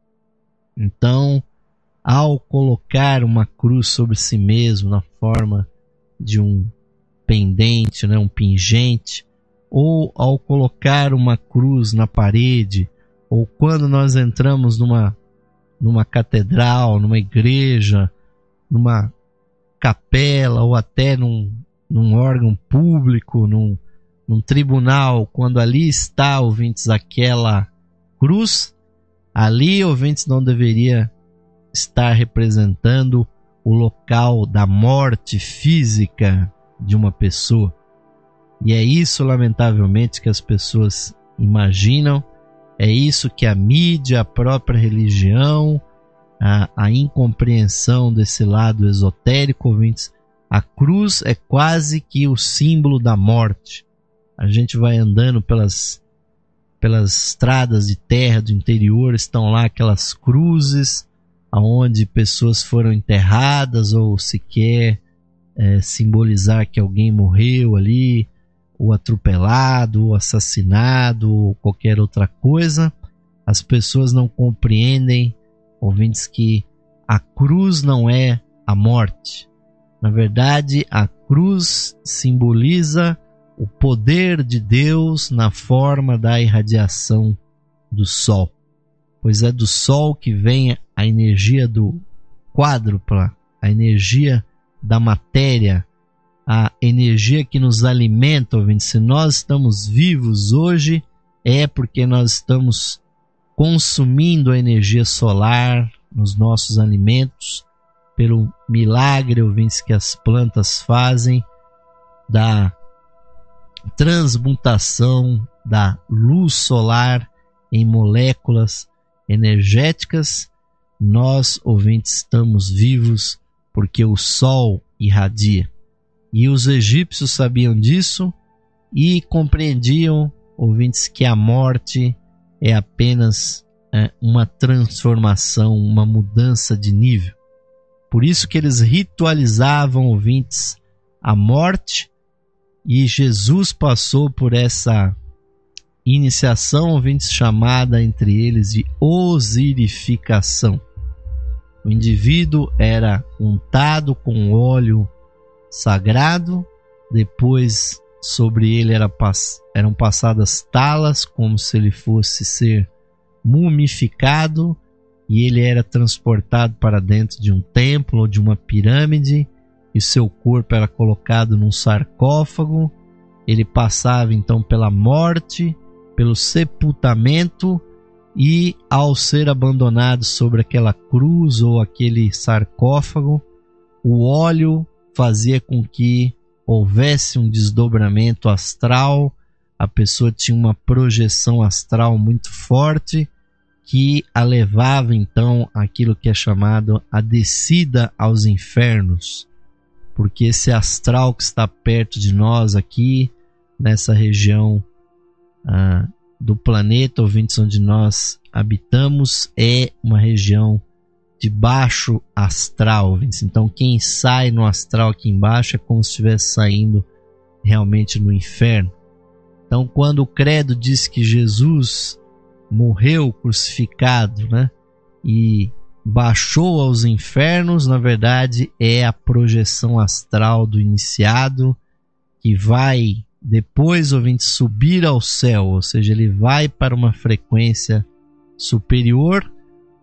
Então, ao colocar uma cruz sobre si mesmo na forma de um pendente, né, um pingente, ou ao colocar uma cruz na parede, ou quando nós entramos numa, numa catedral, numa igreja, numa capela, ou até num, num órgão público, num, num tribunal, quando ali está, ouvintes, aquela cruz, ali, ouvintes, não deveria estar representando o local da morte física de uma pessoa. E é isso, lamentavelmente, que as pessoas imaginam, é isso que a mídia, a própria religião, a, a incompreensão desse lado esotérico, ouvintes, a cruz é quase que o símbolo da morte. A gente vai andando pelas, pelas estradas de terra do interior, estão lá aquelas cruzes onde pessoas foram enterradas, ou se quer é, simbolizar que alguém morreu ali, ou atropelado, ou assassinado, ou qualquer outra coisa. As pessoas não compreendem, ouvintes, que a cruz não é a morte. Na verdade, a cruz simboliza o poder de Deus na forma da irradiação do Sol. Pois é do Sol que vem a energia do quádrupla, a energia da matéria, a energia que nos alimenta, ouvintes. Se nós estamos vivos hoje, é porque nós estamos consumindo a energia solar nos nossos alimentos, pelo milagre, ouvintes, que as plantas fazem da transmutação da luz solar em moléculas energéticas. Nós, ouvintes, estamos vivos porque o Sol irradia. E os egípcios sabiam disso e compreendiam, ouvintes, que a morte é apenas é, uma transformação, uma mudança de nível. Por isso que eles ritualizavam, ouvintes, a morte, e Jesus passou por essa iniciação, ouvintes, chamada entre eles de osirificação. O indivíduo era untado com óleo sagrado, depois sobre ele era, eram passadas talas, como se ele fosse ser mumificado, e ele era transportado para dentro de um templo ou de uma pirâmide, e seu corpo era colocado num sarcófago. Ele passava então pela morte, pelo sepultamento, e ao ser abandonado sobre aquela cruz ou aquele sarcófago, o óleo fazia com que houvesse um desdobramento astral. A pessoa tinha uma projeção astral muito forte, que a levava então àquilo que é chamado a descida aos infernos, porque esse astral que está perto de nós aqui, nessa região ah, do planeta, ouvintes, onde nós habitamos, é uma região de baixo astral, ouvintes. Então quem sai no astral aqui embaixo é como se estivesse saindo realmente no inferno. Então quando o credo diz que Jesus morreu crucificado, né, e baixou aos infernos, na verdade é a projeção astral do iniciado, que vai depois, ouvinte, subir ao céu, ou seja, ele vai para uma frequência superior,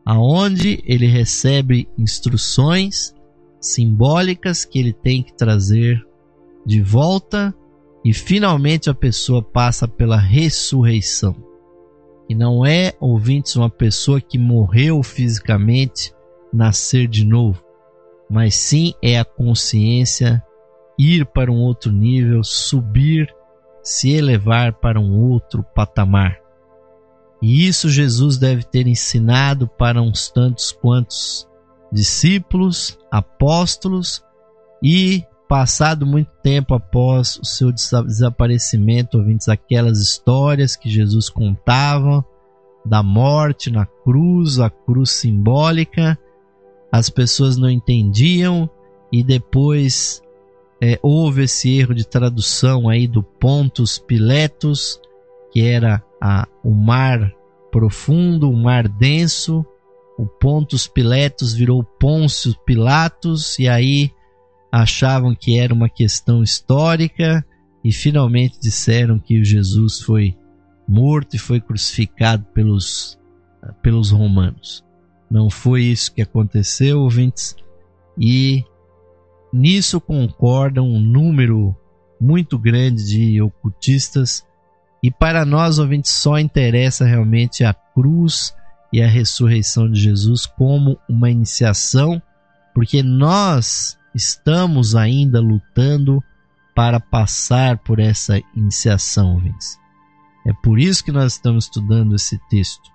aonde ele recebe instruções simbólicas que ele tem que trazer de volta, e finalmente a pessoa passa pela ressurreição. E não é, ouvintes, uma pessoa que morreu fisicamente nascer de novo, mas sim é a consciência ir para um outro nível, subir, se elevar para um outro patamar. E isso Jesus deve ter ensinado para uns tantos quantos discípulos, apóstolos, e passado muito tempo após o seu desaparecimento, ouvintes, aquelas histórias que Jesus contava da morte na cruz, a cruz simbólica, as pessoas não entendiam, e depois é, houve esse erro de tradução aí do Pontos Pilatos, que era a, o mar profundo, o mar denso. O Pontos Pilatos virou Pôncio Pilatos, e aí achavam que era uma questão histórica, e finalmente disseram que Jesus foi morto e foi crucificado pelos, pelos romanos. Não foi isso que aconteceu, ouvintes, e nisso concordam um número muito grande de ocultistas, e para nós, ouvintes, só interessa realmente a cruz e a ressurreição de Jesus como uma iniciação, porque nós estamos ainda lutando para passar por essa iniciação, ouvintes. É por isso que nós estamos estudando esse texto.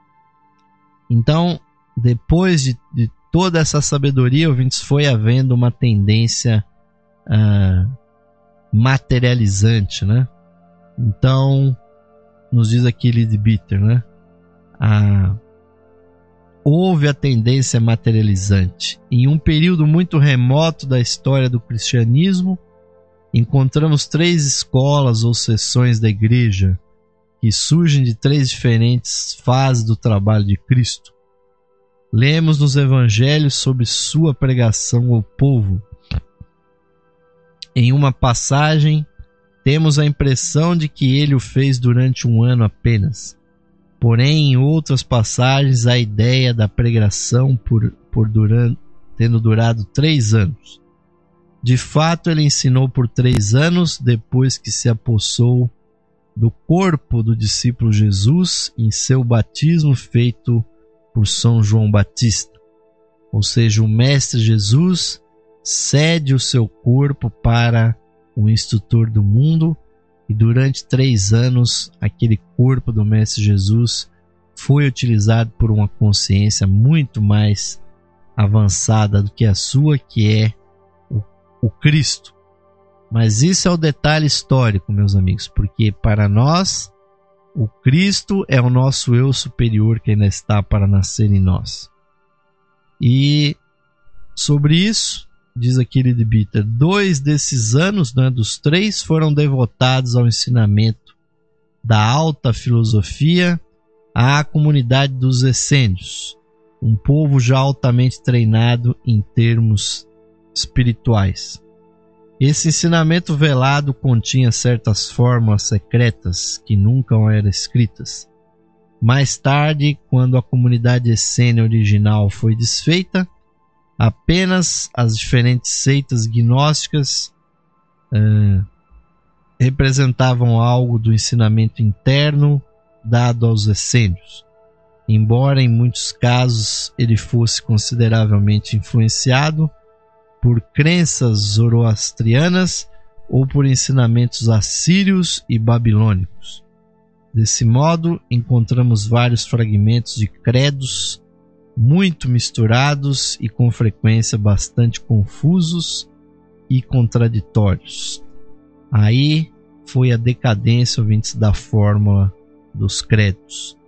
Então, depois de, de toda essa sabedoria, ouvintes, foi havendo uma tendência ah, materializante, né? Então, nos diz aqui Leadbeater, né? Ah, houve a tendência materializante. Em um período muito remoto da história do cristianismo, encontramos três escolas ou seções da igreja que surgem de três diferentes fases do trabalho de Cristo. Lemos nos evangelhos sobre sua pregação ao povo. Em uma passagem, temos a impressão de que ele o fez durante um ano apenas. Porém, em outras passagens, a ideia da pregação por, por durante, tendo durado três anos. De fato, ele ensinou por três anos, depois que se apossou do corpo do discípulo Jesus em seu batismo feito por São João Batista. Ou seja, o Mestre Jesus cede o seu corpo para o instrutor do mundo, e durante três anos aquele corpo do Mestre Jesus foi utilizado por uma consciência muito mais avançada do que a sua, que é o, o Cristo. Mas isso é o detalhe histórico, meus amigos, porque para nós o Cristo é o nosso eu superior que ainda está para nascer em nós. E sobre isso, diz aqui Leadbeater, dois desses anos, né, dos três, foram devotados ao ensinamento da alta filosofia à comunidade dos essênios, um povo já altamente treinado em termos espirituais. Esse ensinamento velado continha certas fórmulas secretas que nunca eram escritas. Mais tarde, quando a comunidade essênia original foi desfeita, apenas as diferentes seitas gnósticas uh, representavam algo do ensinamento interno dado aos essênios, embora em muitos casos ele fosse consideravelmente influenciado por crenças zoroastrianas ou por ensinamentos assírios e babilônicos. Desse modo, encontramos vários fragmentos de credos muito misturados e com frequência bastante confusos e contraditórios. Aí foi a decadência, ouvintes, da fórmula dos credos.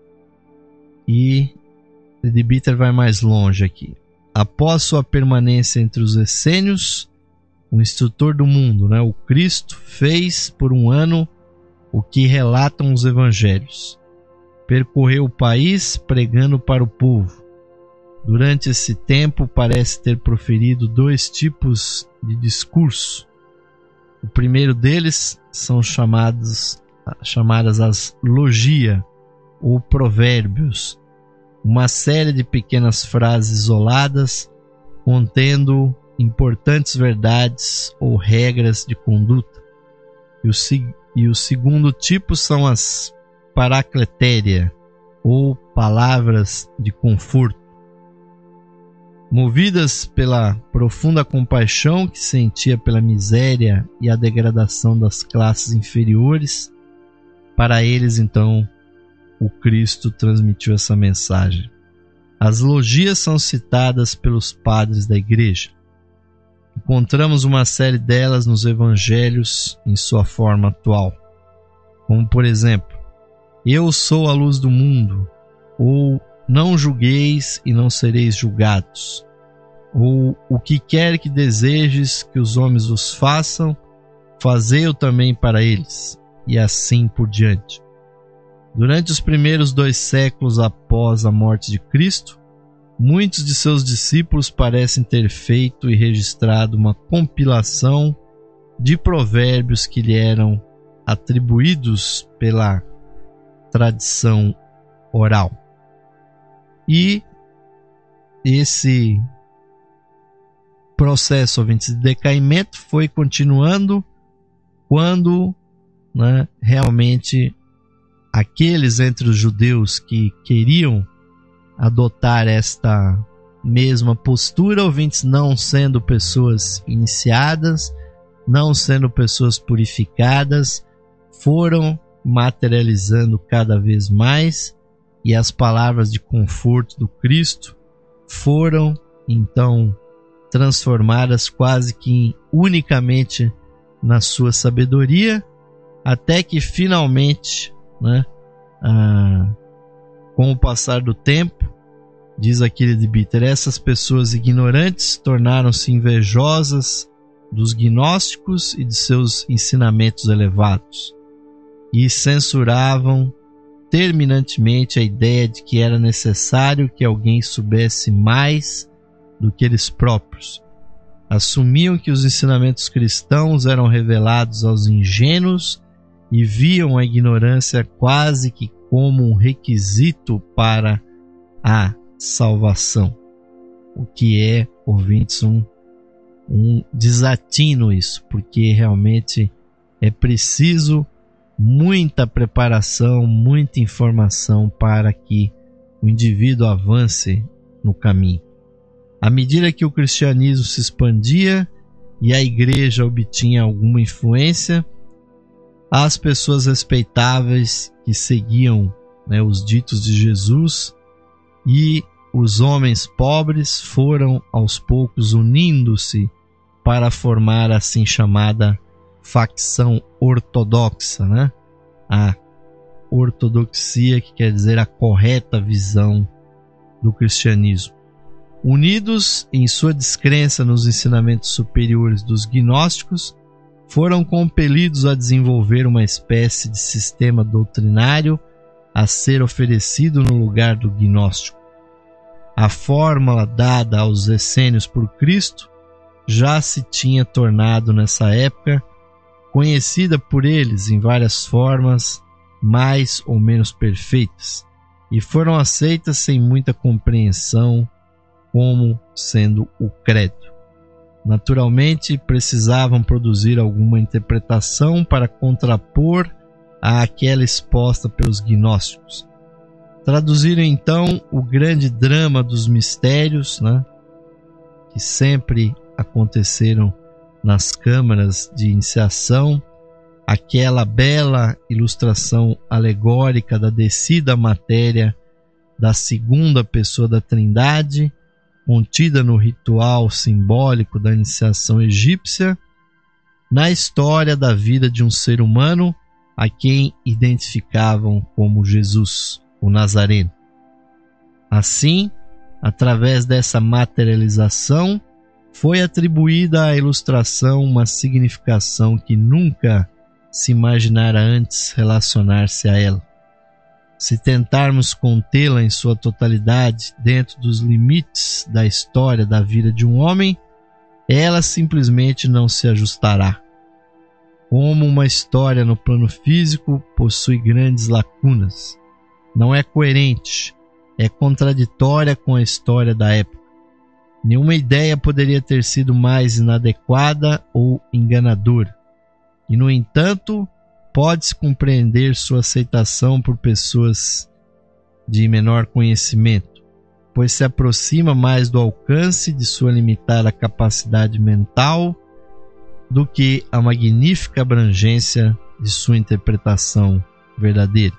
E Leadbeater vai mais longe aqui. Após sua permanência entre os essênios, o instrutor do mundo, né, o Cristo, fez por um ano o que relatam os evangelhos. Percorreu o país pregando para o povo. Durante esse tempo parece ter proferido dois tipos de discurso. O primeiro deles são chamados, chamadas as logia ou provérbios, uma série de pequenas frases isoladas contendo importantes verdades ou regras de conduta. E o, e o segundo tipo são as paracletéria, ou palavras de conforto. Movidas pela profunda compaixão que sentia pela miséria e a degradação das classes inferiores, para eles então o Cristo transmitiu essa mensagem. As logias são citadas pelos padres da igreja. Encontramos uma série delas nos evangelhos em sua forma atual, como por exemplo: eu sou a luz do mundo, ou não julgueis e não sereis julgados, ou o que quer que desejes que os homens vos façam, fazei-o também para eles, e assim por diante. Durante os primeiros dois séculos após a morte de Cristo, muitos de seus discípulos parecem ter feito e registrado uma compilação de provérbios que lhe eram atribuídos pela tradição oral. E esse processo ouvintes, de decaimento foi continuando quando, né, realmente aqueles entre os judeus que queriam adotar esta mesma postura, ouvintes, não sendo pessoas iniciadas, não sendo pessoas purificadas, foram materializando cada vez mais, e as palavras de conforto do Cristo foram então transformadas quase que unicamente na sua sabedoria, até que finalmente, né, ah, com o passar do tempo, diz aquele de Bitter, essas pessoas ignorantes tornaram-se invejosas dos gnósticos e de seus ensinamentos elevados, e censuravam terminantemente a ideia de que era necessário que alguém soubesse mais do que eles próprios. Assumiam que os ensinamentos cristãos eram revelados aos ingênuos e viam a ignorância quase que como um requisito para a salvação. O que é, ouvintes, um, um desatino isso, porque realmente é preciso muita preparação, muita informação para que o indivíduo avance no caminho. À medida que o cristianismo se expandia e a igreja obtinha alguma influência, as pessoas respeitáveis que seguiam, né, os ditos de Jesus e os homens pobres foram aos poucos unindo-se para formar a assim chamada facção ortodoxa, né? A ortodoxia, que quer dizer a correta visão do cristianismo. Unidos em sua descrença nos ensinamentos superiores dos gnósticos, foram compelidos a desenvolver uma espécie de sistema doutrinário a ser oferecido no lugar do gnóstico. A fórmula dada aos essênios por Cristo já se tinha tornado nessa época conhecida por eles em várias formas mais ou menos perfeitas, e foram aceitas sem muita compreensão como sendo o credo. Naturalmente, precisavam produzir alguma interpretação para contrapor àquela exposta pelos gnósticos. Traduziram então o grande drama dos mistérios, né, que sempre aconteceram nas câmaras de iniciação, aquela bela ilustração alegórica da descida à matéria da segunda pessoa da Trindade, contida no ritual simbólico da iniciação egípcia, na história da vida de um ser humano a quem identificavam como Jesus, o Nazareno. Assim, através dessa materialização, foi atribuída à ilustração uma significação que nunca se imaginara antes relacionar-se a ela. Se tentarmos contê-la em sua totalidade dentro dos limites da história da vida de um homem, ela simplesmente não se ajustará. Como uma história no plano físico possui grandes lacunas, não é coerente é contraditória com a história da época. Nenhuma ideia poderia ter sido mais inadequada ou enganadora. E, no entanto, pode-se compreender sua aceitação por pessoas de menor conhecimento, pois se aproxima mais do alcance de sua limitada capacidade mental do que a magnífica abrangência de sua interpretação verdadeira.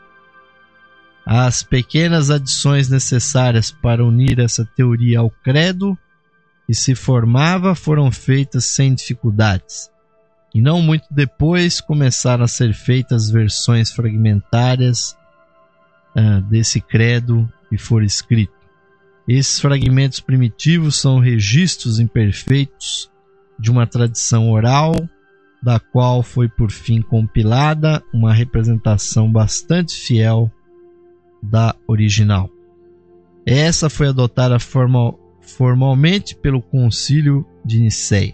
As pequenas adições necessárias para unir essa teoria ao credo que se formava foram feitas sem dificuldades, e não muito depois começaram a ser feitas versões fragmentárias ah, desse credo que for escrito. Esses fragmentos primitivos são registros imperfeitos de uma tradição oral, da qual foi por fim compilada uma representação bastante fiel da original. Essa foi adotada formal, formalmente pelo Concílio de Nicéia.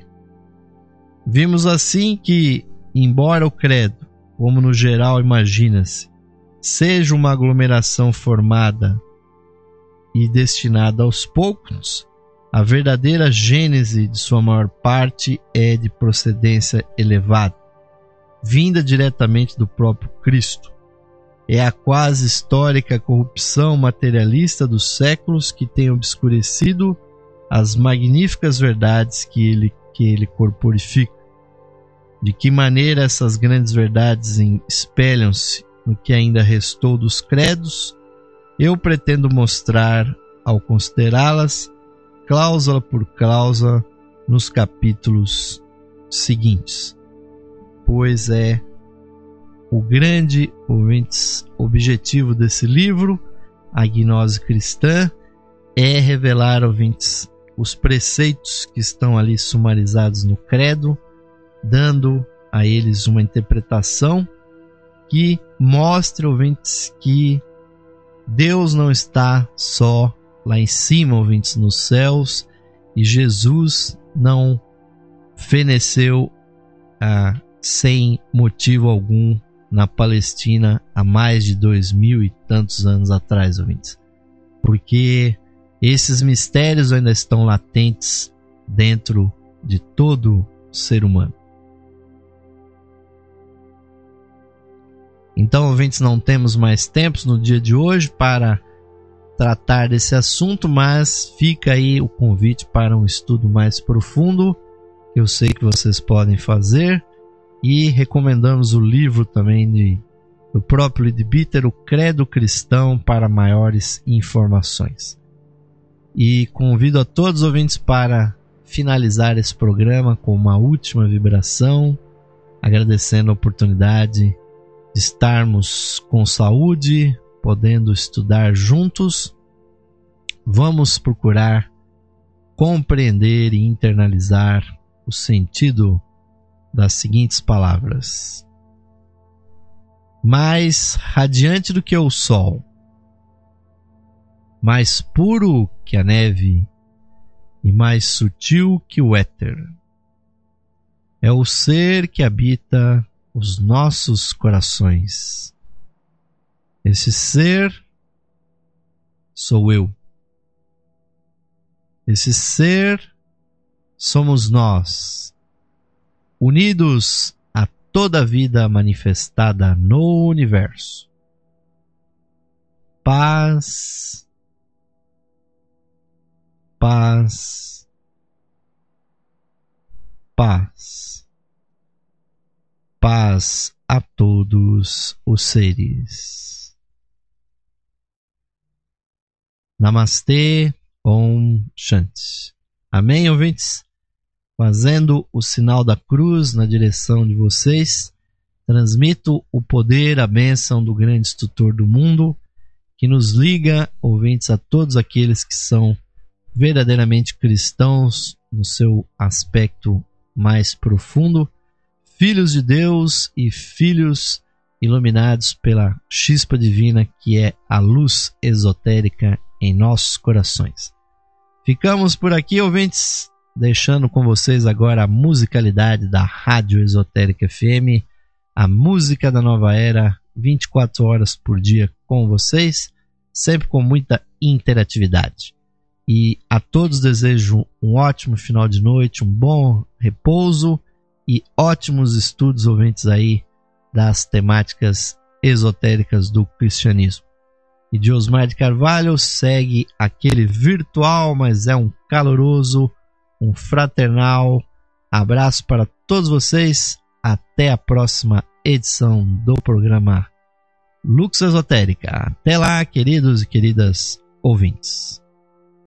Vimos assim que, embora o credo, como no geral imagina-se, seja uma aglomeração formada e destinada aos poucos, a verdadeira gênese de sua maior parte é de procedência elevada, vinda diretamente do próprio Cristo. É a quase histórica corrupção materialista dos séculos que tem obscurecido as magníficas verdades que ele, que ele corporifica. De que maneira essas grandes verdades espelham-se no que ainda restou dos credos, eu pretendo mostrar ao considerá-las, cláusula por cláusula, nos capítulos seguintes, pois é o grande, ouvintes, objetivo desse livro, a Gnose Cristã, é revelar, ouvintes, os preceitos que estão ali sumarizados no credo, dando a eles uma interpretação que mostre, ouvintes, que Deus não está só lá em cima, ouvintes, nos céus, e Jesus não feneceu ah, sem motivo algum na Palestina há mais de dois mil e tantos anos atrás, ouvintes, porque esses mistérios ainda estão latentes dentro de todo ser humano. Então, ouvintes, não temos mais tempos no dia de hoje para tratar desse assunto, mas fica aí o convite para um estudo mais profundo, que eu sei que vocês podem fazer, e recomendamos o livro também de, do próprio Leadbeater, O Credo Cristão, para maiores informações. E convido a todos os ouvintes para finalizar esse programa com uma última vibração, agradecendo a oportunidade de estarmos com saúde, podendo estudar juntos. Vamos procurar compreender e internalizar o sentido das seguintes palavras: mais radiante do que o sol, mais puro que a neve e mais sutil que o éter, é o ser que habita os nossos corações. Esse ser sou eu. Esse ser somos nós, unidos a toda a vida manifestada no universo. Paz, paz, paz. Paz a todos os seres. Namastê, Om Shanti. Amém, ouvintes? Fazendo o sinal da cruz na direção de vocês, transmito o poder, a bênção do grande instrutor do mundo, que nos liga, ouvintes, a todos aqueles que são verdadeiramente cristãos no seu aspecto mais profundo, filhos de Deus e filhos iluminados pela chispa divina que é a luz esotérica em nossos corações. Ficamos por aqui, ouvintes, deixando com vocês agora a musicalidade da Rádio Esotérica F M, a música da nova era, vinte e quatro horas por dia com vocês, sempre com muita interatividade. E a todos desejo um ótimo final de noite, um bom repouso e ótimos estudos, ouvintes aí, das temáticas esotéricas do cristianismo. E de Osmar de Carvalho segue aquele virtual, mas é um caloroso, um fraternal abraço para todos vocês. Até a próxima edição do programa Lux Esotérica. Até lá, queridos e queridas ouvintes.